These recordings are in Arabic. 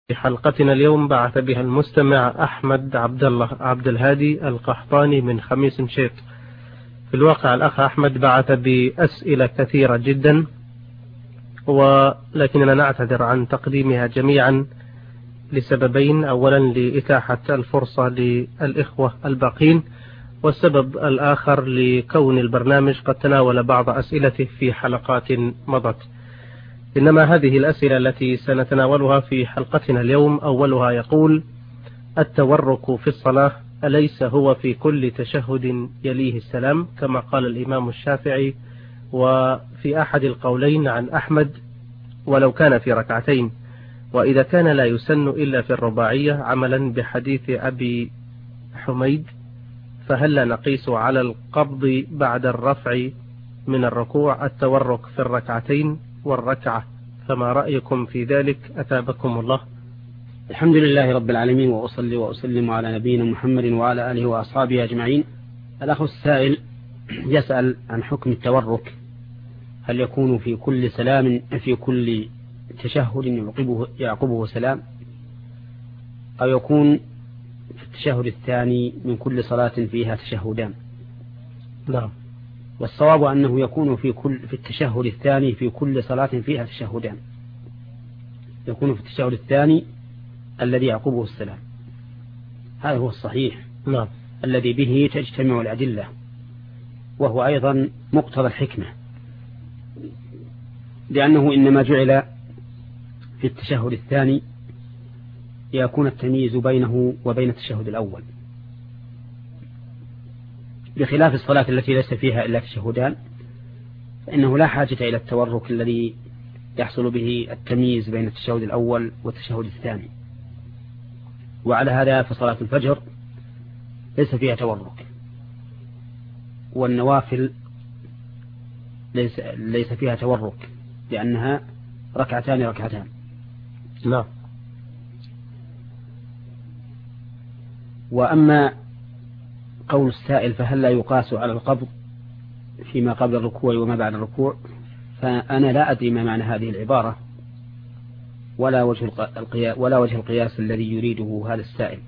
في حلقتنا اليوم بعث بها المستمع أحمد عبد الهادي القحطاني من خميس مشيط. في الواقع الأخ أحمد بعث بأسئلة كثيرة جدا، ولكننا نعتذر عن تقديمها جميعا لسببين: أولا لإتاحة الفرصة للإخوة الباقين، والسبب الآخر لكون البرنامج قد تناول بعض أسئلته في حلقات مضت. إنما هذه الأسئلة التي سنتناولها في حلقتنا اليوم أولها يقول: التورك في الصلاة أليس هو في كل تشهد يليه السلام كما قال الإمام الشافعي؟ وفي أحد القولين عن أحمد ولو كان في ركعتين، وإذا كان لا يسن إلا في الرباعية عملا بحديث أبي حميد، فهل نقيس على القبض بعد الرفع من الركوع التورك في الركعتين والركعة؟ فما رأيكم في ذلك؟ أثابكم الله. الحمد لله رب العالمين، وأصلي وأسلم على نبينا محمد وعلى آله وأصحابه أجمعين. الأخ السائل يسأل عن حكم التورك، هل يكون في كل سلام في كل تشهد يعقبه سلام، أو يكون في التشهد الثاني من كل صلاة فيها تشهدان؟ نعم. والصواب أنه يكون في التشهد الثاني في كل صلاة فيها تشهدان، يكون في التشهد الثاني الذي يعقبه السلام. هذا هو الصحيح. نعم. الذي به تجتمع الأدلة، وهو أيضا مقتضى الحكمة، لأنه إنما جعل في التشهد الثاني ليكون التمييز بينه وبين التشهد الأول، بخلاف الصلاة التي ليس فيها إلا تشهدان، فإنه لا حاجة إلى التورك الذي يحصل به التمييز بين التشهد الأول والتشهد الثاني. وعلى هذا فصلاة الفجر ليس فيها تورك، والنوافل ليس فيها تورك، لأنها ركعتان. نعم. وأما قول السائل فهل لا يقاس على القبض فيما قبل الركوع وما بعد الركوع، فأنا لا أدري ما معنى هذه العبارة ولا وجه القياس الذي يريده هذا السائل،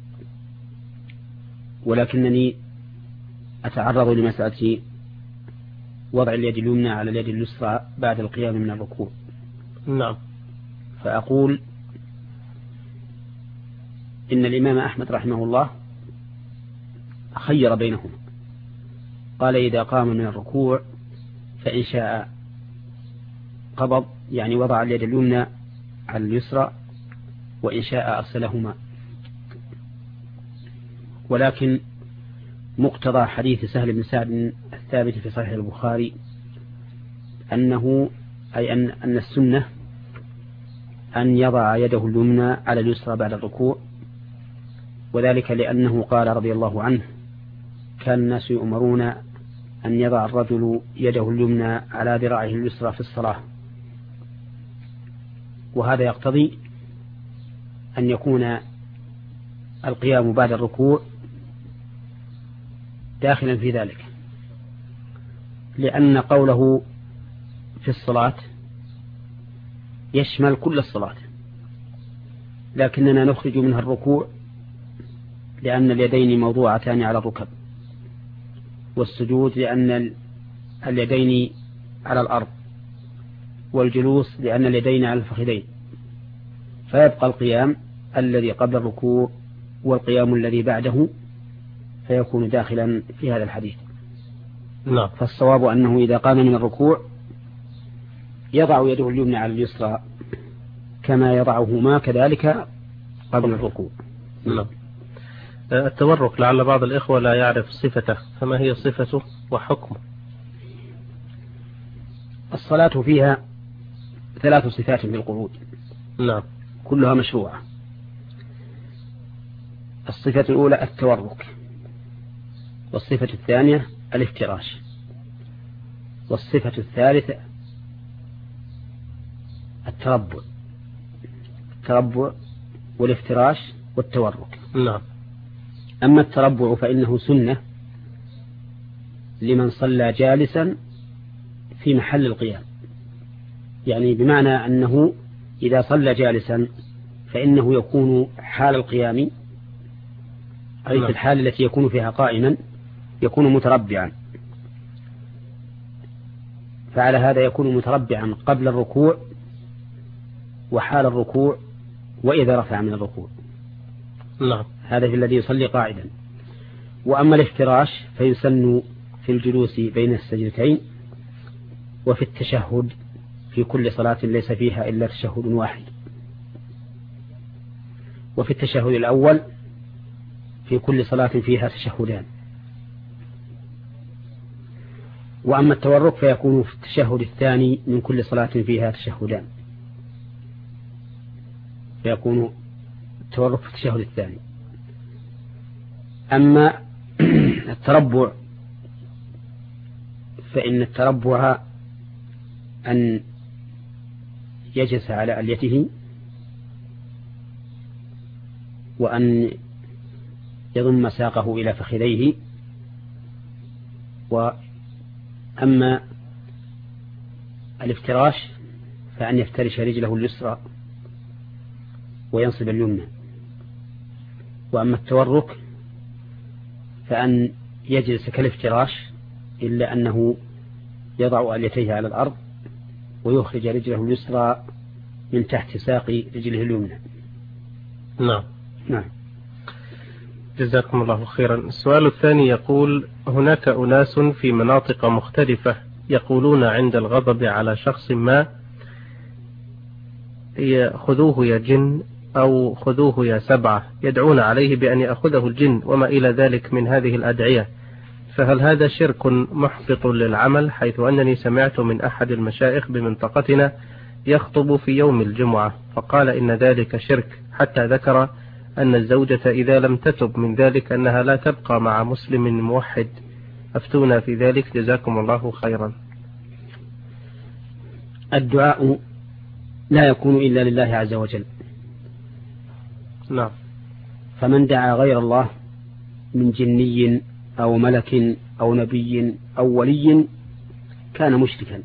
ولكنني أتعرض لمسألة وضع اليد اليمنى على اليد اليسرى بعد القيام من الركوع. نعم. فأقول إن الإمام أحمد رحمه الله خير بينهما، قال إذا قام من الركوع فإن شاء قبض، يعني وضع اليد اليمنى على اليسرى، وإن شاء أرسلهما. ولكن مقتضى حديث سهل بن سعد الثابت في صحيح البخاري أن السنة أن يضع يده اليمنى على اليسرى بعد الركوع، وذلك لأنه قال رضي الله عنه: كان الناس يؤمرون أن يضع الرجل يده اليمنى على ذراعه اليسرى في الصلاة، وهذا يقتضي أن يكون القيام بعد الركوع داخلا في ذلك، لأن قوله في الصلاة يشمل كل الصلاة، لكننا نخرج منها الركوع لأن اليدين موضوعتان على الركب، والسجود لأن اليدين على الأرض، والجلوس لأن اليدين على الفخذين، فيبقى القيام الذي قبل الركوع والقيام الذي بعده، فيكون داخلا في هذا الحديث. نعم. فالصواب أنه إذا قام من الركوع يضع يده اليمنى على اليسرى كما يضعهما كذلك قبل الركوع. نعم. التورك لعل بعض الإخوة لا يعرف صفته، فما هي صفته وحكمه؟ الصلاة فيها 3 صفات بالقعود. نعم. كلها مشروعة. الصفة الأولى التورك، والصفة الثانية الافتراش، والصفة الثالثة التربع والافتراش والتورك. نعم. أما التربع فإنه سنة لمن صلى جالسا في محل القيام، يعني بمعنى أنه إذا صلى جالسا فإنه يكون حال القيام، أي في الحال التي يكون فيها قائما يكون متربعا، فعلى هذا يكون متربعا قبل الركوع وحال الركوع وإذا رفع من الركوع. هذا في الذي يصلي قاعدا. وأما الافتراش فيسن في الجلوس بين السجدتين وفي التشهد في كل صلاة ليس فيها إلا تشهد واحد، وفي التشهد الأول في كل صلاة فيها تشهدان. وأما التورك فيكون في التشهد الثاني من كل صلاة فيها تشهدان، فيكون التورك في التشهد الثاني. أما التربع فإن التربع أن يجلس على أليته وأن يضم ساقه إلى فخذيه. وأما الافتراش فأن يفترش رجله اليسرى وينصب اليمنى. وأما التورك فأن يجلس كالافتراش إلا أنه يضع أليتيه على الأرض ويخرج رجله اليسرى من تحت ساق رجله اليمنى. نعم. جزاكم الله خيرا. السؤال الثاني يقول: هناك أناس في مناطق مختلفة يقولون عند الغضب على شخص ما: خذوه يا جن، أو خذوه يا سبعة، يدعون عليه بأن يأخذه الجن وما إلى ذلك من هذه الأدعية، فهل هذا شرك محبط للعمل؟ حيث أنني سمعت من أحد المشايخ بمنطقتنا يخطب في يوم الجمعة فقال إن ذلك شرك، حتى ذكر أن الزوجة إذا لم تتب من ذلك أنها لا تبقى مع مسلم موحد. أفتونا في ذلك جزاكم الله خيرا. الدعاء لا يكون إلا لله عز وجل. نعم. فمن دعا غير الله من جني أو ملك أو نبي أو ولي كان مشركا.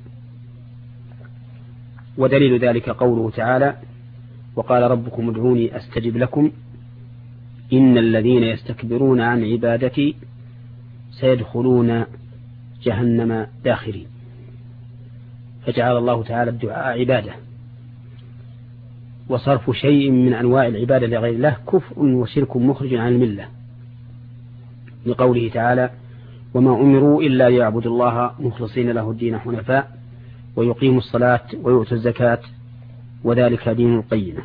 ودليل ذلك قوله تعالى: وقال ربكم ادعوني أستجب لكم إن الذين يستكبرون عن عبادتي سيدخلون جهنم داخرين. فجعل الله تعالى الدعاء عبادة، وصرف شيء من أنواع العبادة لغير الله كفر وشرك مخرج عن الملة، لقوله تعالى: وما أمروا إلا ليعبدوا الله مخلصين له الدين حنفاء ويقيموا الصلاة ويؤتوا الزكاة وذلك دين القيمة.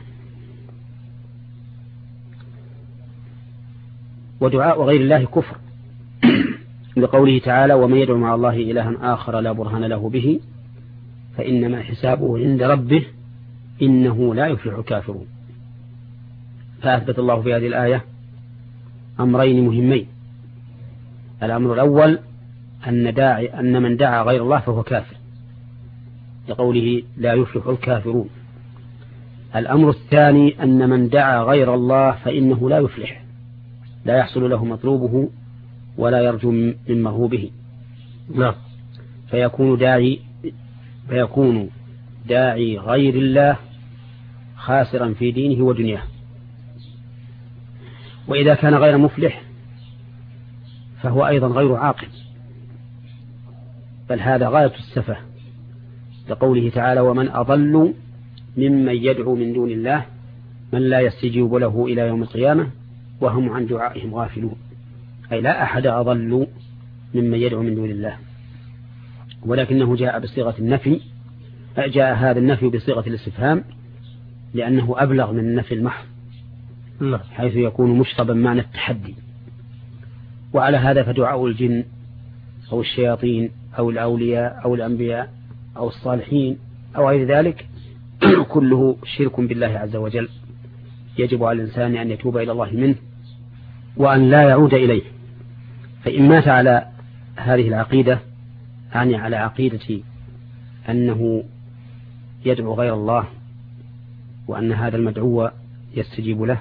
ودعاء غير الله كفر، لقوله تعالى: ومن يدعو مع الله إلها آخر لا برهان له به فإنما حسابه عند ربه إنه لا يفلح الكافرون. فأثبت الله في هذه الآية أمرين مهمين: الأمر الأول أن من دعا غير الله فهو كافر، لقوله لا يفلح الكافرون. الأمر الثاني أن من دعا غير الله فإنه لا يفلح، لا يحصل له مطلوبه ولا يرجو من مرهوبه. نعم. فيكون داعي غير الله خاسرا في دينه ودنياه. وإذا كان غير مفلح فهو أيضا غير عاقل، بل هذا غاية السفه، لقوله تعالى: ومن أضل ممن يدعو من دون الله من لا يستجيب له إلى يوم القيامة وهم عن دعائهم غافلون. أي لا أحد أضل ممن يدعو من دون الله، ولكنه جاء بصيغة النفي، جاء هذا النفي بصيغة الاستفهام لأنه أبلغ من النفي المحض، حيث يكون مشطبا معنى التحدي. وعلى هذا فدعاء الجن أو الشياطين أو الأولياء أو الأنبياء أو الصالحين أو غير ذلك كله شرك بالله عز وجل، يجب على الإنسان أن يتوب إلى الله منه وأن لا يعود إليه. فإن مات على هذه العقيدة، يعني على عقيدة أنه يدعو غير الله وأن هذا المدعو يستجيب له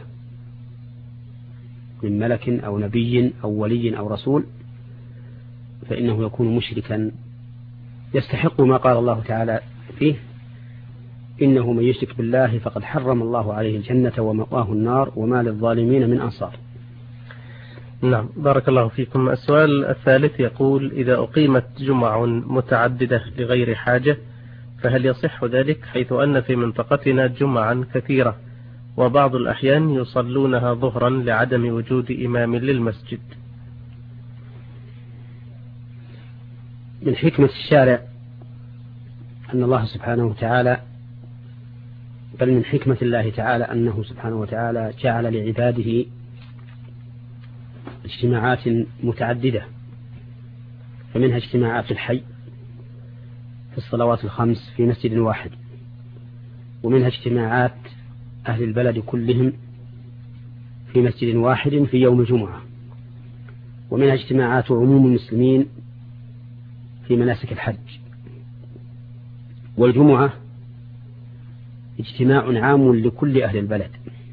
من ملك أو نبي أو ولي أو رسول، فإنه يكون مشركا يستحق ما قال الله تعالى فيه: إنه من يشرك بالله فقد حرم الله عليه الجنة ومأواه النار وما للظالمين من أنصار. نعم، بارك الله فيكم. السؤال الثالث يقول: إذا أقيمت جمع متعددة لغير حاجة فهل يصح ذلك، حيث أن في منطقتنا جمعا كثيرة وبعض الأحيان يصلونها ظهرا لعدم وجود إمام للمسجد؟ من حكمة الشارع أن الله سبحانه وتعالى، بل من حكمة الله تعالى أنه سبحانه وتعالى جعل لعباده اجتماعات متعددة، فمنها اجتماعات الحي في الصلوات الخمس في مسجد واحد، ومنها اجتماعات أهل البلد كلهم في مسجد واحد في يوم الجمعة، ومنها اجتماعات عموم المسلمين في مناسك الحج. والجمعة اجتماع عام لكل أهل البلد،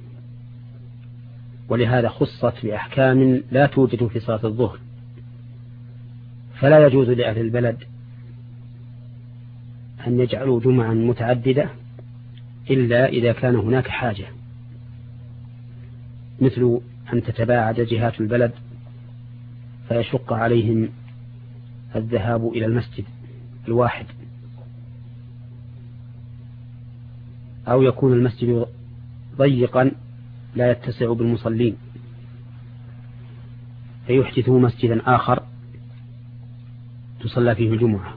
ولهذا خصت بأحكام لا توجد في صلاة الظهر، فلا يجوز لأهل البلد أن يجعلوا جمعا متعددة إلا إذا كان هناك حاجة، مثل أن تتباعد جهات البلد فيشق عليهم الذهاب إلى المسجد الواحد، أو يكون المسجد ضيقا لا يتسع بالمصلين فيحدثوا مسجدا آخر تصلى فيه الجمعة.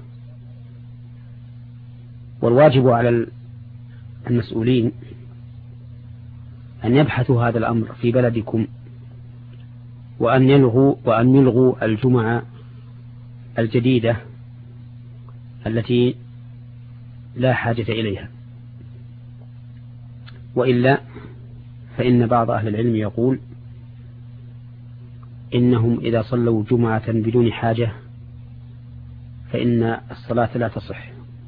والواجب على المسؤولين أن يبحثوا هذا الأمر في بلدكم، وأن يلغوا الجمعة الجديدة التي لا حاجة إليها، وإلا فإن بعض أهل العلم يقول إنهم إذا صلوا جمعة بدون حاجة فإن الصلاة لا تصح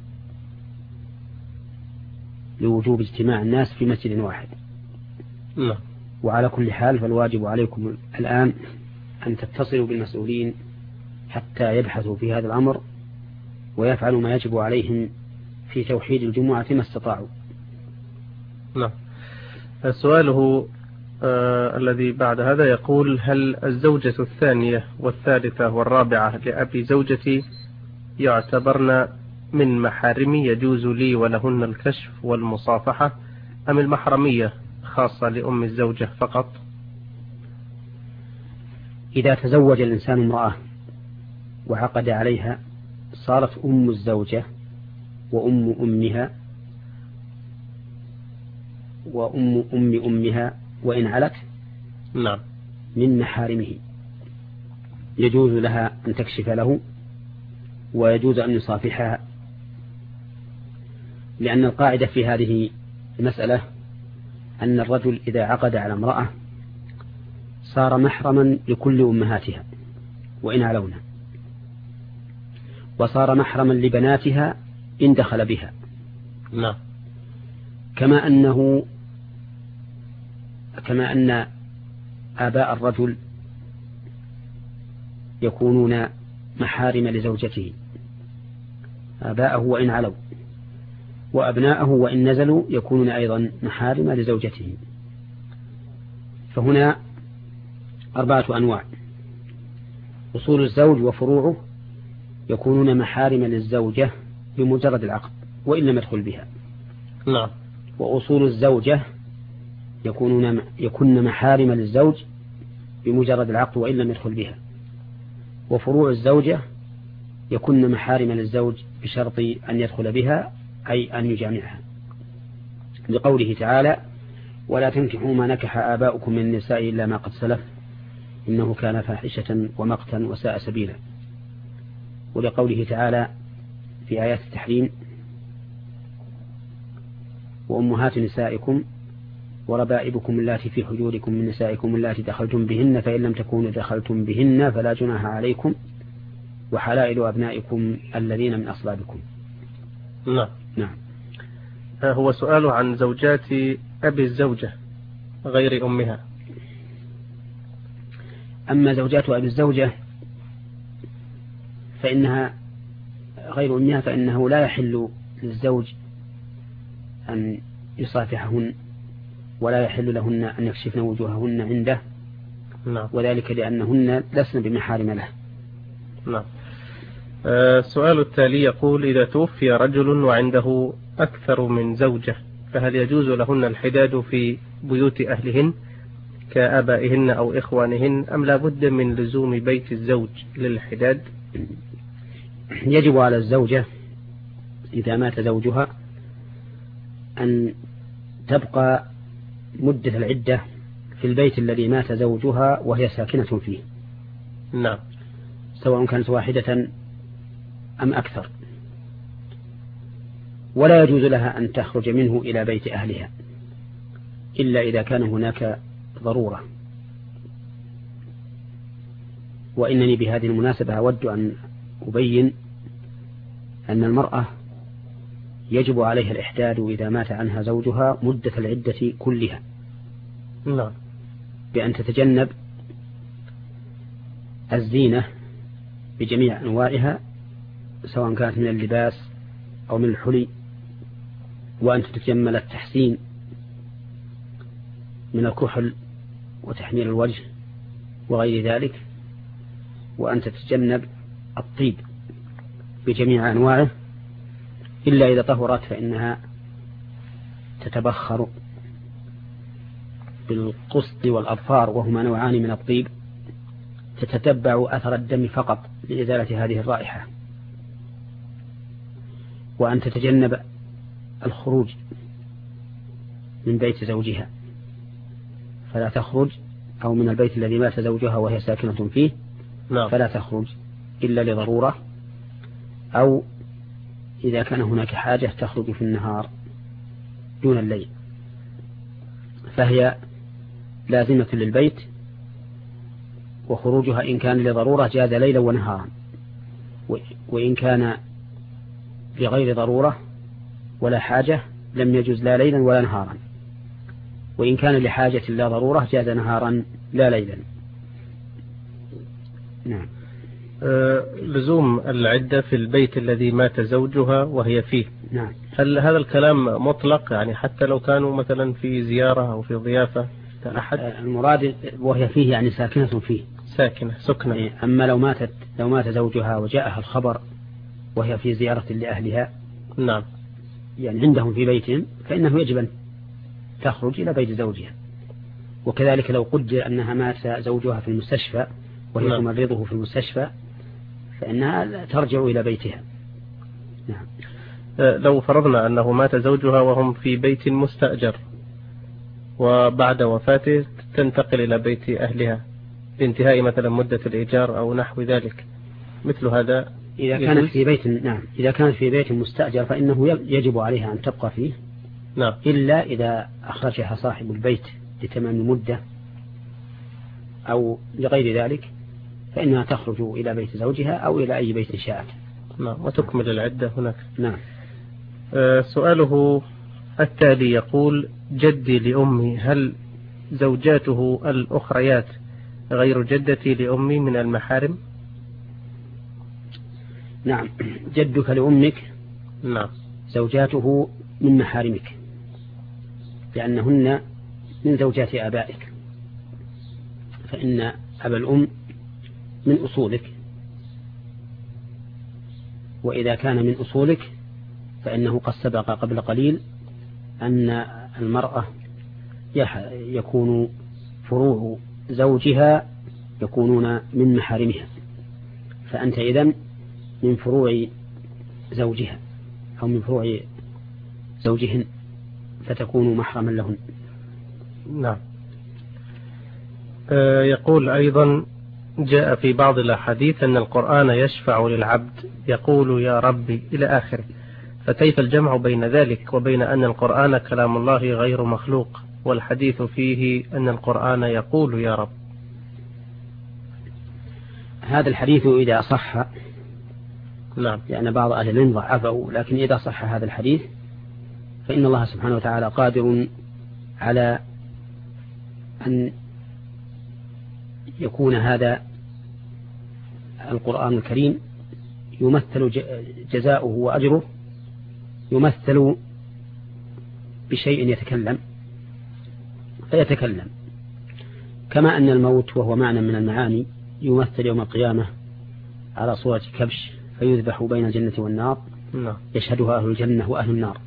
لوجوب اجتماع الناس في مسجد واحد. وعلى كل حال فالواجب عليكم الآن أن تتصلوا بالمسؤولين حتى يبحثوا في هذا الأمر ويفعلوا ما يجب عليهم في توحيد الجمعة ما استطاعوا. نعم. سؤاله الذي بعد هذا يقول: هل الزوجة الثانية والثالثة والرابعة لأبي زوجتي يعتبرن من محارمي يجوز لي ولهن الكشف والمصافحة، أم المحرمية خاصة لأم الزوجة فقط؟ إذا تزوج الإنسان امرأة وعقد عليها صارت أم الزوجة وأم أمها وأم أمها وإن علت نعم من محارمه، يجوز لها أن تكشف له ويجوز أن يصافحها، لأن القاعدة في هذه المسألة أن الرجل إذا عقد على امرأة صار محرما لكل أمهاتها وإن علونا، وصار محرما لبناتها إن دخل بها. نعم. كما أن آباء الرجل يكونون محارم لزوجته، آباءه وإن علوا، وأبناءه وإن نزلوا يكونون أيضا محارم لزوجته. فهنا 4 أنواع: أصول الزوج وفروعه يكونون محارم للزوجة بمجرد العقد وإن لم يدخل بها. نعم. وأصول الزوجة يكون محارم للزوج بمجرد العقد وإن لم يدخل بها. وفروع الزوجة يكون محارم للزوج بشرط أن يدخل بها، أي أن يجامعها، لقوله تعالى: ولا تنكحوا ما نكح آباؤكم من النساء إلا ما قد سلف إنه كان فاحشة ومقتا وساء سبيلا. ولقوله تعالى في آيات التحريم: وأمهات نسائكم وربائبكم اللاتي في حجوركم من نسائكم اللاتي دخلتم بهن فإن لم تكونوا دخلتم بهن فلا جناح عليكم وحلائل أبنائكم الذين من أصلابكم. نعم. هو سؤال عن زوجات أبي الزوجة غير أمها. أما زوجات أبي الزوجة فإنها غير أمها، فإنه لا يحل للزوج أن يصافحهن ولا يحل لهن أن يكشفن وجوههن عنده. نعم. وذلك لأنهن لسن بمحارم له. نعم. السؤال التالي يقول: إذا توفي رجل وعنده أكثر من زوجة فهل يجوز لهن الحداد في بيوت أهلهن كآبائهن أو إخوانهن أم لا بد من لزوم بيت الزوج للحداد؟ يجب على الزوجة إذا مات زوجها أن تبقى مدة العدة في البيت الذي مات زوجها وهي ساكنة فيه. نعم. سواء كانت واحدة أم أكثر. ولا يجوز لها أن تخرج منه إلى بيت أهلها إلا إذا كان هناك ضرورة. وإنني بهذه المناسبة أود أن أبين أن المرأة يجب عليها الإحداد إذا مات عنها زوجها مدة العدة كلها. نعم. بأن تتجنب الزينة بجميع أنواعها سواء كانت من اللباس أو من الحلي، وأن تتجمل التحسين من الكحل وتحمير الوجه وغير ذلك، وأن تتجنب الطيب بجميع أنواعه إلا إذا طهرت فإنها تتبخر بالقسط والأظفار وهما نوعان من الطيب، تتتبع أثر الدم فقط لإزالة هذه الرائحة. وأن تتجنب الخروج من بيت زوجها فلا تخرج، أو من البيت الذي مات زوجها وهي ساكنة فيه فلا تخرج إلا لضرورة، أو إذا كان هناك حاجة تخرج في النهار دون الليل، فهي لازمة للبيت، وخروجها إن كان لضرورة جاز ليلا ونهارا، وإن كان لغير ضرورة ولا حاجة لم يجوز لا ليلا ولا نهارا، وإن كان لحاجة لا ضرورة جاز نهارا لا ليلا. نعم. لزوم العدة في البيت الذي مات زوجها وهي فيه. نعم. هل هذا الكلام مطلق يعني حتى لو كانوا مثلا في زيارة أو في ضيافة أحد؟ المراد وهي فيه يعني ساكنة فيه، سكنة. أما لو مات زوجها وجاءها الخبر وهي في زيارة لأهلها، نعم، يعني عندهم في بيتهم، فإنه يجب أن تخرج إلى بيت زوجها. وكذلك لو قدر أنها مات زوجها في المستشفى وهي تمرضه في المستشفى فإنها ترجع إلى بيتها. نعم. لو فرضنا أنه مات زوجها وهم في بيت مستأجر وبعد وفاته تنتقل إلى بيت أهلها بانتهاء مثلا مدة الإيجار أو نحو ذلك، مثل هذا إذا كانت في بيت، نعم، إذا كانت في بيت مستأجر فإنه يجب عليها أن تبقى فيه. نعم. إلا إذا أخرجها صاحب البيت لتمام المدة أو لغير ذلك فإنها تخرج إلى بيت زوجها أو إلى أي بيت شاءت. نعم. وتكمل العدة هناك. نعم. سؤاله التالي يقول: جدي لأمي هل زوجاته الأخريات غير جدتي لأمي من المحارم؟ نعم. جدك لأمك نعم زوجاته من محارمك لأنهن من زوجات آبائك، فإن أبا الأم من أصولك، وإذا كان من أصولك فإنه قد سبق قبل قليل أن المرأة يكون فروع زوجها يكونون من محارمها، فأنت إذن من فروع زوجها أو من فروع زوجهن فتكون محرما لهن. نعم. يقول أيضا: جاء في بعض الأحاديث أن القرآن يشفع للعبد يقول يا ربي إلى آخره، فكيف الجمع بين ذلك وبين أن القرآن كلام الله غير مخلوق والحديث فيه أن القرآن يقول يا رب؟ هذا الحديث إذا صح، نعم، لأن بعض أهل العلم ضعفه، لكن إذا صح هذا الحديث فإن الله سبحانه وتعالى قادر على أن يكون هذا القرآن الكريم يمثل جزاؤه وأجره يمثل بشيء يتكلم فيتكلم، كما أن الموت وهو معنى من المعاني يمثل يوم القيامة على صورة كبش فيذبح بين الجنة والنار يشهدها أهل الجنة وأهل النار.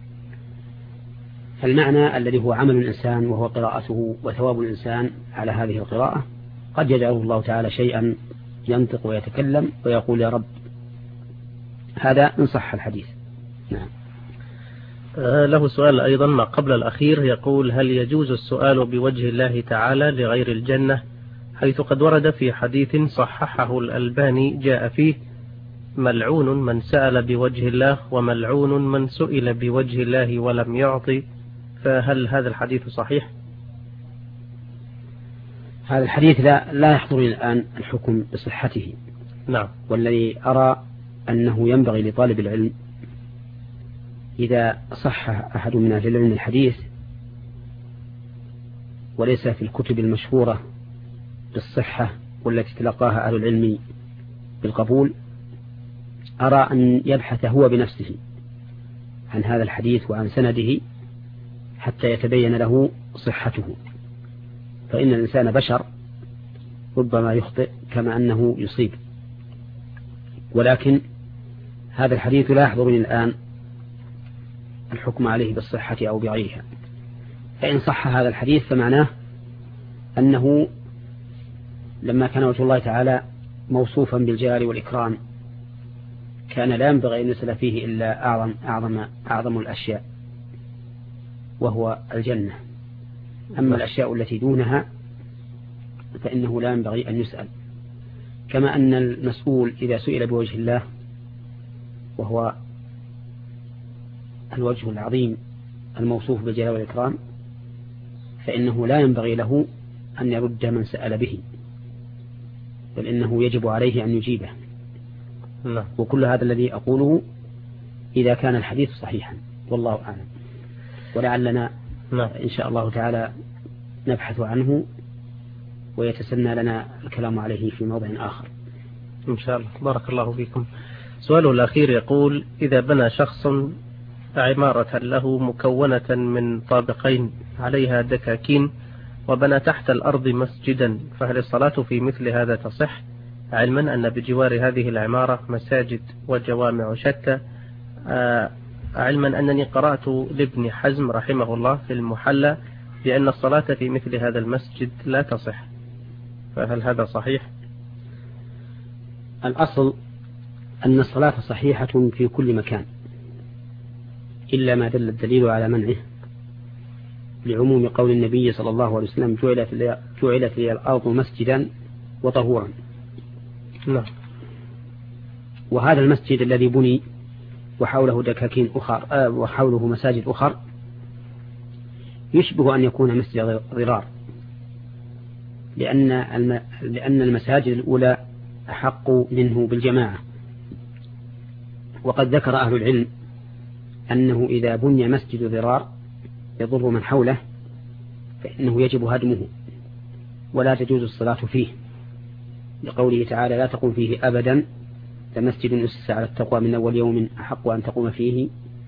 فالمعنى الذي هو عمل الإنسان وهو قراءته وثواب الإنسان على هذه القراءة قد يجعله الله تعالى شيئا ينطق ويتكلم ويقول يا رب. هذا إن صح الحديث. نعم. له سؤال أيضا ما قبل الأخير، يقول: هل يجوز السؤال بوجه الله تعالى لغير الجنة، حيث قد ورد في حديث صححه الألباني جاء فيه: ملعون من سأل بوجه الله وملعون من سئل بوجه الله ولم يعطي، فهل هذا الحديث صحيح؟ هذا الحديث لا يحضرني الآن الحكم بصحته. نعم. والذي أرى أنه ينبغي لطالب العلم إذا صح أحد من أهل العلم الحديث وليس في الكتب المشهورة بالصحة والتي تلقاها أهل العلم بالقبول، أرى أن يبحث هو بنفسه عن هذا الحديث وعن سنده حتى يتبين له صحته، فإن الإنسان بشر ربما يخطئ كما أنه يصيب. ولكن هذا الحديث لا يحضرني الآن الحكم عليه بالصحة أو بغيرها. فإن صح هذا الحديث فمعناه أنه لما كان وجه الله تعالى موصوفا بالجلال والإكرام كان لا ينبغي أن يسأل فيه إلا أعظم الأشياء وهو الجنة. أما الأشياء التي دونها فإنه لا ينبغي أن يسأل، كما أن المسؤول إذا سئل بوجه الله وهو الوجه العظيم الموصوف بالجلال والإكرام فإنه لا ينبغي له أن يرد من سأل به، بل إنه يجب عليه أن يجيبه. وكل هذا الذي أقوله إذا كان الحديث صحيحا، والله أعلم. ولعلنا إن شاء الله تعالى نبحث عنه ويتسنى لنا الكلام عليه في موضع آخر إن شاء الله. بارك الله فيكم. سؤاله الأخير يقول: إذا بنى شخص عمارة له مكونة من طابقين عليها دكاكين وبنى تحت الأرض مسجدا، فهل الصلاة في مثل هذا تصح، علما أن بجوار هذه العمارة مساجد وجوامع شتى، علما أنني قرأت لابن حزم رحمه الله في المحلى بأن الصلاة في مثل هذا المسجد لا تصح، فهل هذا صحيح؟ الأصل أن الصلاة صحيحة في كل مكان إلا ما دل الدليل على منعه، لعموم قول النبي صلى الله عليه وسلم: جعلت لي الأرض مسجدا وطهورا. نعم. وهذا المسجد الذي بني وحوله دكاكين أخر وحوله مساجد أخر يشبه أن يكون مسجد ضرار، لأن المساجد الأولى أحق منه بالجماعة. وقد ذكر أهل العلم أنه إذا بني مسجد ضرار يضر من حوله فإنه يجب هدمه ولا تجوز الصلاة فيه، لقوله تعالى: لا تقم فيه أبدا لمسجد أسس على التقوى من أول يوم أحق أن تقوم فيه.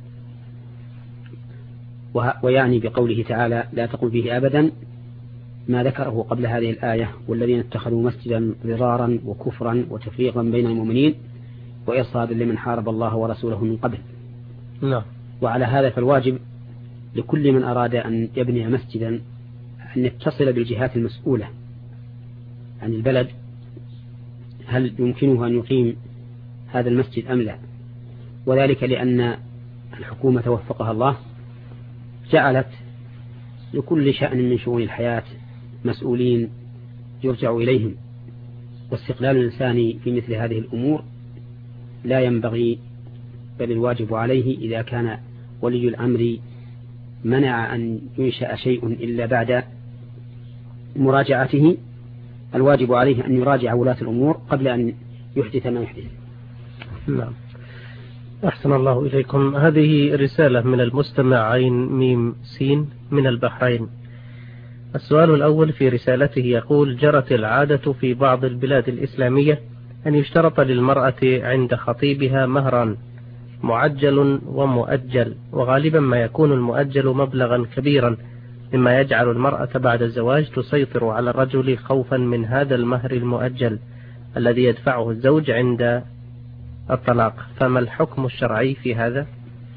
ويعني بقوله تعالى لا تقم فيه أبدا ما ذكره قبل هذه الآية: والذين اتخذوا مسجدا ضرارا وكفرا وتفريقا بين المؤمنين وإرصادا لمن حارب الله ورسوله من قبل. نعم. وعلى هذا فالواجب لكل من أراد أن يبني مسجدا أن يتصل بالجهات المسؤولة عن البلد، هل يمكنه أن يقيم هذا المسجد أم لا. وذلك لأن الحكومة وفقها الله جعلت لكل شأن من شؤون الحياة مسؤولين يرجع إليهم، واستقلال الإنسان في مثل هذه الأمور لا ينبغي، بل الواجب عليه إذا كان ولي الأمر منع أن ينشأ شيء إلا بعد مراجعته، الواجب عليه أن يراجع ولاة الأمور قبل أن يحدث ما يحدث. نعم. أحسن الله إليكم. هذه رسالة من المستمع عين ميم سين من البحرين. السؤال الأول في رسالته يقول: جرت العادة في بعض البلاد الإسلامية أن يشترط للمرأة عند خطيبها مهرا، معجل ومؤجل، وغالبا ما يكون المؤجل مبلغا كبيرا مما يجعل المرأة بعد الزواج تسيطر على الرجل خوفا من هذا المهر المؤجل الذي يدفعه الزوج عند الطلاق. فما الحكم الشرعي في هذا؟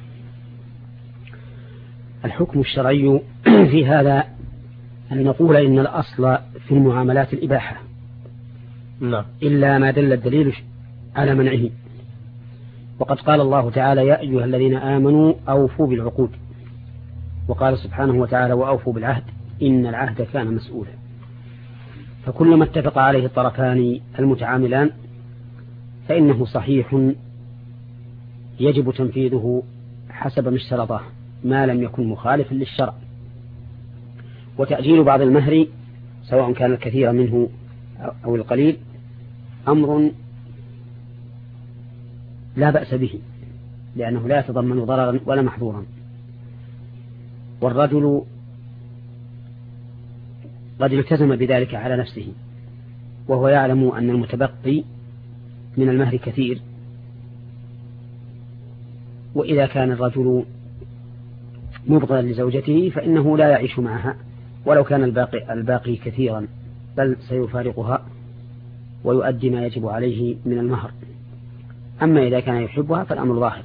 الحكم الشرعي في هذا أن نقول إن الأصل في المعاملات الإباحة، نعم، إلا ما دل الدليل على منعه. وقد قال الله تعالى: يا أيها الذين آمنوا أوفوا بالعقود. وقال سبحانه وتعالى: وأوفوا بالعهد إن العهد كان مسؤولا. فكل ما اتفق عليه الطرفان المتعاملان فإنه صحيح يجب تنفيذه حسب ما اشترطه ما لم يكن مخالفا للشرع. وتأجيل بعض المهر سواء كان الكثير منه أو القليل أمر لا بأس به، لأنه لا يتضمن ضررا ولا محظورا. والرجل قد التزم بذلك على نفسه وهو يعلم أن المتبقي من المهر كثير، وإذا كان الرجل مبغضا لزوجته فإنه لا يعيش معها ولو كان الباقي كثيرا، بل سيفارقها ويؤدي ما يجب عليه من المهر. أما إذا كان يحبها فالأمر ظاهر.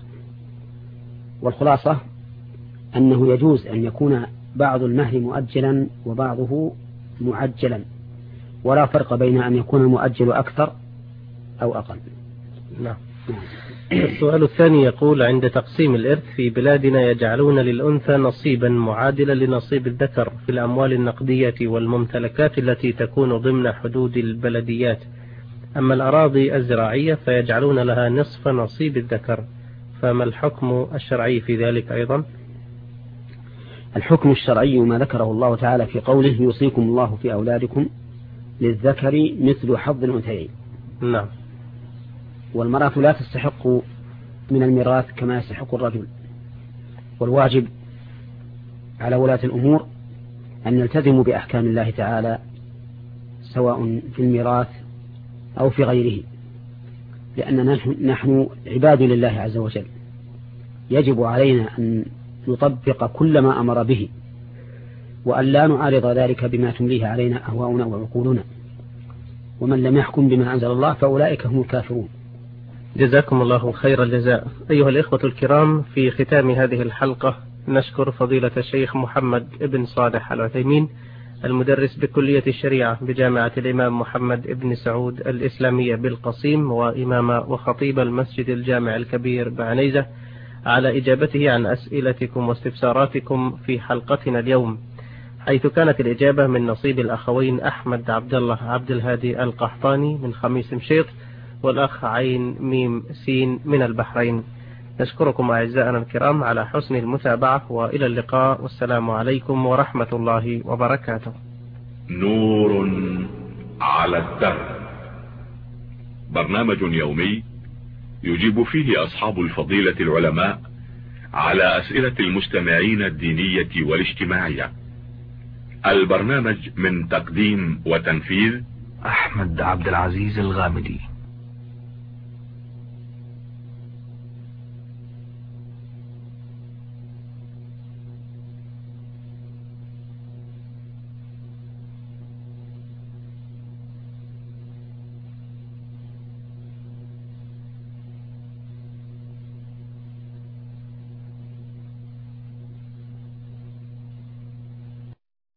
والخلاصة أنه يجوز أن يكون بعض المهر مؤجلا وبعضه معجلا، ولا فرق بين أن يكون المؤجل أكثر أو أقل. نعم. السؤال الثاني يقول: عند تقسيم الإرث في بلادنا يجعلون للأنثى نصيبا معادلا لنصيب الذكر في الأموال النقدية والممتلكات التي تكون ضمن حدود البلديات، أما الأراضي الزراعية فيجعلون لها نصف نصيب الذكر، فما الحكم الشرعي في ذلك أيضا؟ الحكم الشرعي ما ذكره الله تعالى في قوله: يوصيكم الله في أولادكم للذكر مثل حظ الأنثيين. نعم. والمرأة لا تستحق من الميراث كما يستحق الرجل، والواجب على ولاة الأمور أن يلتزموا بأحكام الله تعالى سواء في الميراث أو في غيره، لأننا نحن عباد لله عز وجل، يجب علينا أن نطبق كل ما أمر به، وأن لا نعارض ذلك بما تمليه علينا أهواؤنا وعقولنا. ومن لم يحكم بما أنزل الله فأولئك هم الكافرون. جزاكم الله خير الجزاء. أيها الإخوة الكرام، في ختام هذه الحلقة نشكر فضيلة الشيخ محمد ابن صالح العثيمين المدرس بكلية الشريعة بجامعة الإمام محمد ابن سعود الإسلامية بالقصيم، وإمام وخطيب المسجد الجامع الكبير بعنيزة، على إجابته عن أسئلتكم واستفساراتكم في حلقتنا اليوم، حيث كانت الإجابة من نصيب الأخوين أحمد عبد الله عبد الهادي القحطاني من خميس مشيط، والأخ عين ميم سين من البحرين. نشكركم أعزائنا الكرام على حسن المتابعة، وإلى اللقاء، والسلام عليكم ورحمة الله وبركاته. نور على الدرب، برنامج يومي يجيب فيه أصحاب الفضيلة العلماء على أسئلة المستمعين الدينية والاجتماعية. البرنامج من تقديم وتنفيذ أحمد عبد العزيز الغامدي.